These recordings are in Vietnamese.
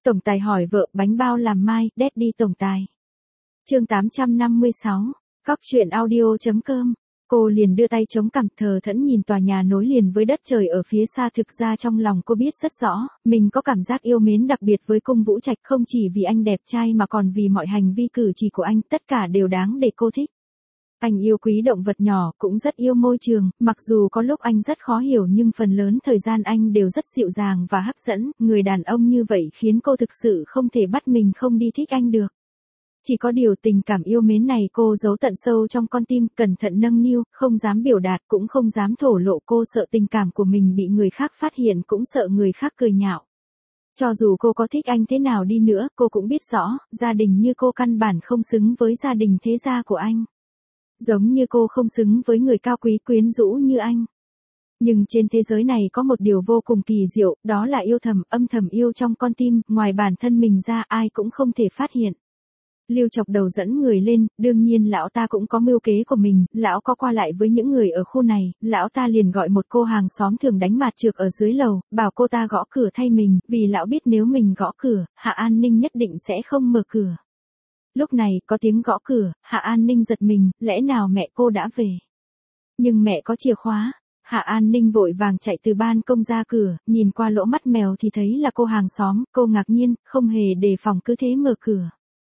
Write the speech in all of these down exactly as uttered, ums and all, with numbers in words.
Tổng tài hỏi vợ bánh bao làm mai, Daddy tổng tài. Chương tám trăm năm mươi sáu, Cóc truyện audio.com. Cô liền đưa tay chống cằm thờ thẫn nhìn tòa nhà nối liền với đất trời ở phía xa, thực ra trong lòng cô biết rất rõ, mình có cảm giác yêu mến đặc biệt với Cung Vũ Trạch, không chỉ vì anh đẹp trai mà còn vì mọi hành vi cử chỉ của anh, tất cả đều đáng để cô thích. Anh yêu quý động vật nhỏ, cũng rất yêu môi trường, mặc dù có lúc anh rất khó hiểu nhưng phần lớn thời gian anh đều rất dịu dàng và hấp dẫn, người đàn ông như vậy khiến cô thực sự không thể bắt mình không đi thích anh được. Chỉ có điều tình cảm yêu mến này cô giấu tận sâu trong con tim, cẩn thận nâng niu, không dám biểu đạt cũng không dám thổ lộ, cô sợ tình cảm của mình bị người khác phát hiện, cũng sợ người khác cười nhạo. Cho dù cô có thích anh thế nào đi nữa, cô cũng biết rõ, gia đình như cô căn bản không xứng với gia đình thế gia của anh. Giống như cô không xứng với người cao quý quyến rũ như anh. Nhưng trên thế giới này có một điều vô cùng kỳ diệu, đó là yêu thầm, âm thầm yêu trong con tim, ngoài bản thân mình ra ai cũng không thể phát hiện. Lưu Chọc Đầu dẫn người lên, đương nhiên lão ta cũng có mưu kế của mình, lão có qua lại với những người ở khu này, lão ta liền gọi một cô hàng xóm thường đánh mạt trược ở dưới lầu, bảo cô ta gõ cửa thay mình, vì lão biết nếu mình gõ cửa, Hạ An Ninh nhất định sẽ không mở cửa. Lúc này, có tiếng gõ cửa, Hạ An Ninh giật mình, lẽ nào mẹ cô đã về? Nhưng mẹ có chìa khóa. Hạ An Ninh vội vàng chạy từ ban công ra cửa, nhìn qua lỗ mắt mèo thì thấy là cô hàng xóm, cô ngạc nhiên, không hề đề phòng cứ thế mở cửa.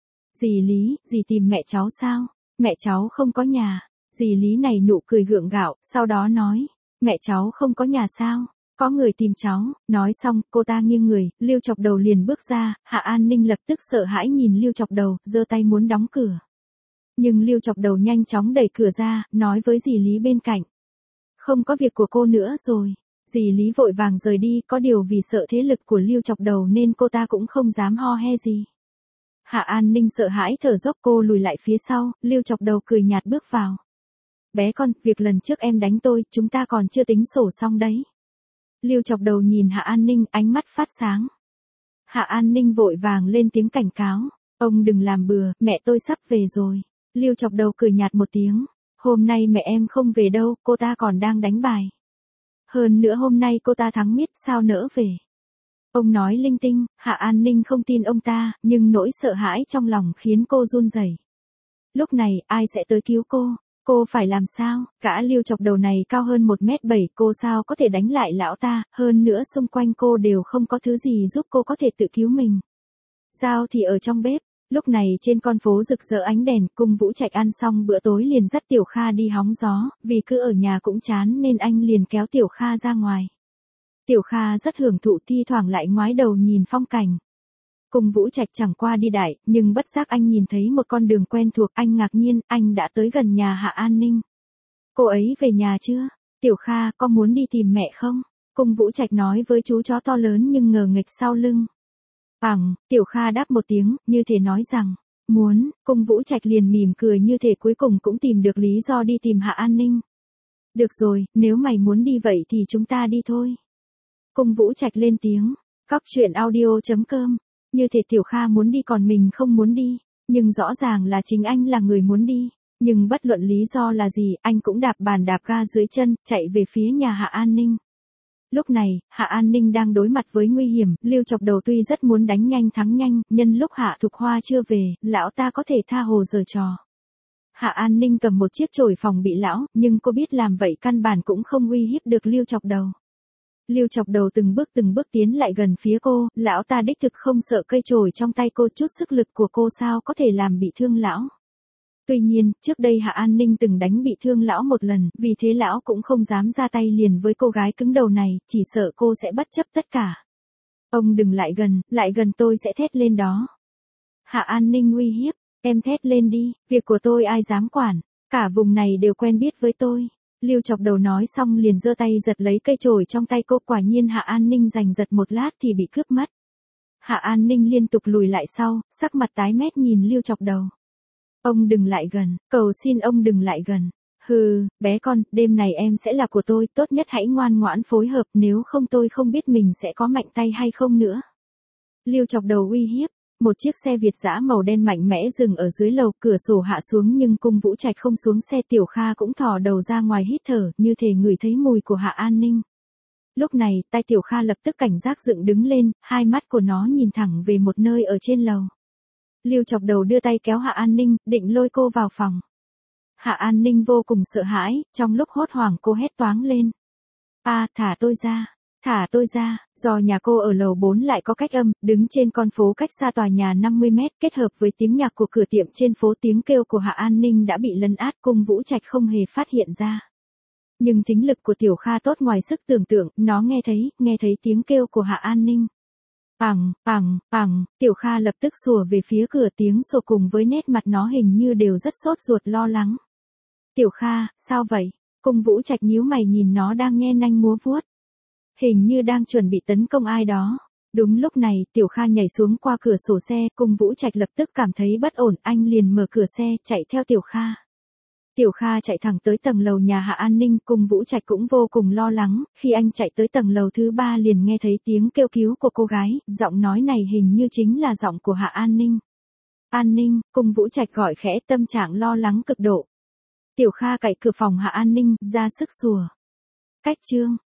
Dì Lý, dì tìm mẹ cháu sao? Mẹ cháu không có nhà. Dì Lý này nụ cười gượng gạo, sau đó nói, mẹ cháu không có nhà sao? Có người tìm cháu. Nói xong, cô ta nghiêng người, Lưu Chọc Đầu liền bước ra, Hạ An Ninh lập tức sợ hãi nhìn Lưu Chọc Đầu, giơ tay muốn đóng cửa. Nhưng Lưu Chọc Đầu nhanh chóng đẩy cửa ra, nói với dì Lý bên cạnh. Không có việc của cô nữa rồi. Dì Lý vội vàng rời đi, có điều vì sợ thế lực của Lưu Chọc Đầu nên cô ta cũng không dám ho he gì. Hạ An Ninh sợ hãi thở dốc, cô lùi lại phía sau, Lưu Chọc Đầu cười nhạt bước vào. Bé con, việc lần trước em đánh tôi, chúng ta còn chưa tính sổ xong đấy. Lưu Chọc Đầu nhìn Hạ An Ninh, ánh mắt phát sáng. Hạ An Ninh vội vàng lên tiếng cảnh cáo. Ông đừng làm bừa, mẹ tôi sắp về rồi. Lưu Chọc Đầu cười nhạt một tiếng. Hôm nay mẹ em không về đâu, cô ta còn đang đánh bài. Hơn nữa hôm nay cô ta thắng miết, sao nỡ về. Ông nói linh tinh, Hạ An Ninh không tin ông ta, nhưng nỗi sợ hãi trong lòng khiến cô run rẩy. Lúc này, ai sẽ tới cứu cô? Cô phải làm sao? Cả Lưu Chọc Đầu này cao hơn một mét bảy, cô sao có thể đánh lại lão ta, hơn nữa xung quanh cô đều không có thứ gì giúp cô có thể tự cứu mình. Dao thì ở trong bếp. Lúc này trên con phố rực rỡ ánh đèn, Cung Vũ Trạch ăn xong bữa tối liền dắt Tiểu Kha đi hóng gió, vì cứ ở nhà cũng chán nên anh liền kéo Tiểu Kha ra ngoài. Tiểu Kha rất hưởng thụ, thi thoảng lại ngoái đầu nhìn phong cảnh. Cung Vũ Trạch chẳng qua đi đại, nhưng bất giác anh nhìn thấy một con đường quen thuộc, anh ngạc nhiên, anh đã tới gần nhà Hạ An Ninh. Cô ấy về nhà chưa? Tiểu Kha, có muốn đi tìm mẹ không? Cung Vũ Trạch nói với chú chó to lớn nhưng ngờ nghịch sau lưng. Bằng, Tiểu Kha đáp một tiếng, như thể nói rằng, muốn, Cung Vũ Trạch liền mỉm cười như thể cuối cùng cũng tìm được lý do đi tìm Hạ An Ninh. Được rồi, nếu mày muốn đi vậy thì chúng ta đi thôi. Cung Vũ Trạch lên tiếng, Cóc truyện audio.com, như thể Tiểu Kha muốn đi còn mình không muốn đi, nhưng rõ ràng là chính anh là người muốn đi, nhưng bất luận lý do là gì, anh cũng đạp bàn đạp ga dưới chân, chạy về phía nhà Hạ An Ninh. Lúc này, Hạ An Ninh đang đối mặt với nguy hiểm, Lưu Chọc Đầu tuy rất muốn đánh nhanh thắng nhanh, nhân lúc Hạ Thục Hoa chưa về, lão ta có thể tha hồ giở trò. Hạ An Ninh cầm một chiếc chổi phòng bị lão, nhưng cô biết làm vậy căn bản cũng không uy hiếp được Lưu Chọc Đầu. Lưu Chọc Đầu từng bước từng bước tiến lại gần phía cô, lão ta đích thực không sợ cây chổi trong tay cô, chút sức lực của cô sao có thể làm bị thương lão. Tuy nhiên, trước đây Hạ An Ninh từng đánh bị thương lão một lần, vì thế lão cũng không dám ra tay liền với cô gái cứng đầu này, chỉ sợ cô sẽ bất chấp tất cả. Ông đừng lại gần, lại gần tôi sẽ thét lên đó. Hạ An Ninh uy hiếp, em thét lên đi, việc của tôi ai dám quản, cả vùng này đều quen biết với tôi. Lưu Chọc Đầu nói xong liền giơ tay giật lấy cây chổi trong tay cô, quả nhiên Hạ An Ninh giành giật một lát thì bị cướp mất. Hạ An Ninh liên tục lùi lại sau, sắc mặt tái mét nhìn Lưu Chọc Đầu. Ông đừng lại gần, cầu xin ông đừng lại gần. Hừ, bé con, đêm này em sẽ là của tôi, tốt nhất hãy ngoan ngoãn phối hợp, nếu không tôi không biết mình sẽ có mạnh tay hay không nữa. Lưu Chọc Đầu uy hiếp. Một chiếc xe Việt dã màu đen mạnh mẽ dừng ở dưới lầu, cửa sổ hạ xuống nhưng Cung Vũ Trạch không xuống xe, Tiểu Kha cũng thò đầu ra ngoài hít thở, như thể ngửi thấy mùi của Hạ An Ninh. Lúc này, tai Tiểu Kha lập tức cảnh giác dựng đứng lên, hai mắt của nó nhìn thẳng về một nơi ở trên lầu. Lưu Chọc Đầu đưa tay kéo Hạ An Ninh, định lôi cô vào phòng. Hạ An Ninh vô cùng sợ hãi, trong lúc hốt hoảng cô hét toáng lên. A, thả tôi ra, thả tôi ra, do nhà cô ở lầu bốn lại có cách âm, đứng trên con phố cách xa tòa nhà năm mươi mét, kết hợp với tiếng nhạc của cửa tiệm trên phố, tiếng kêu của Hạ An Ninh đã bị lấn át, Cung Vũ Trạch không hề phát hiện ra. Nhưng thính lực của Tiểu Kha tốt ngoài sức tưởng tượng, nó nghe thấy, nghe thấy tiếng kêu của Hạ An Ninh. Pằng, pằng, pằng, Tiểu Kha lập tức sủa về phía cửa, tiếng sủa cùng với nét mặt nó hình như đều rất sốt ruột lo lắng. Tiểu Kha, sao vậy? Cung Vũ Trạch nhíu mày nhìn nó đang nhe nanh múa vuốt. Hình như đang chuẩn bị tấn công ai đó. Đúng lúc này, Tiểu Kha nhảy xuống qua cửa sổ xe, Cung Vũ Trạch lập tức cảm thấy bất ổn, anh liền mở cửa xe, chạy theo Tiểu Kha. Tiểu Kha chạy thẳng tới tầng lầu nhà Hạ An Ninh, Cung Vũ Trạch cũng vô cùng lo lắng, khi anh chạy tới tầng lầu thứ ba liền nghe thấy tiếng kêu cứu của cô gái, giọng nói này hình như chính là giọng của Hạ An Ninh. An Ninh, Cung Vũ Trạch gọi khẽ, tâm trạng lo lắng cực độ. Tiểu Kha cạy cửa phòng Hạ An Ninh, ra sức sủa. Cách chương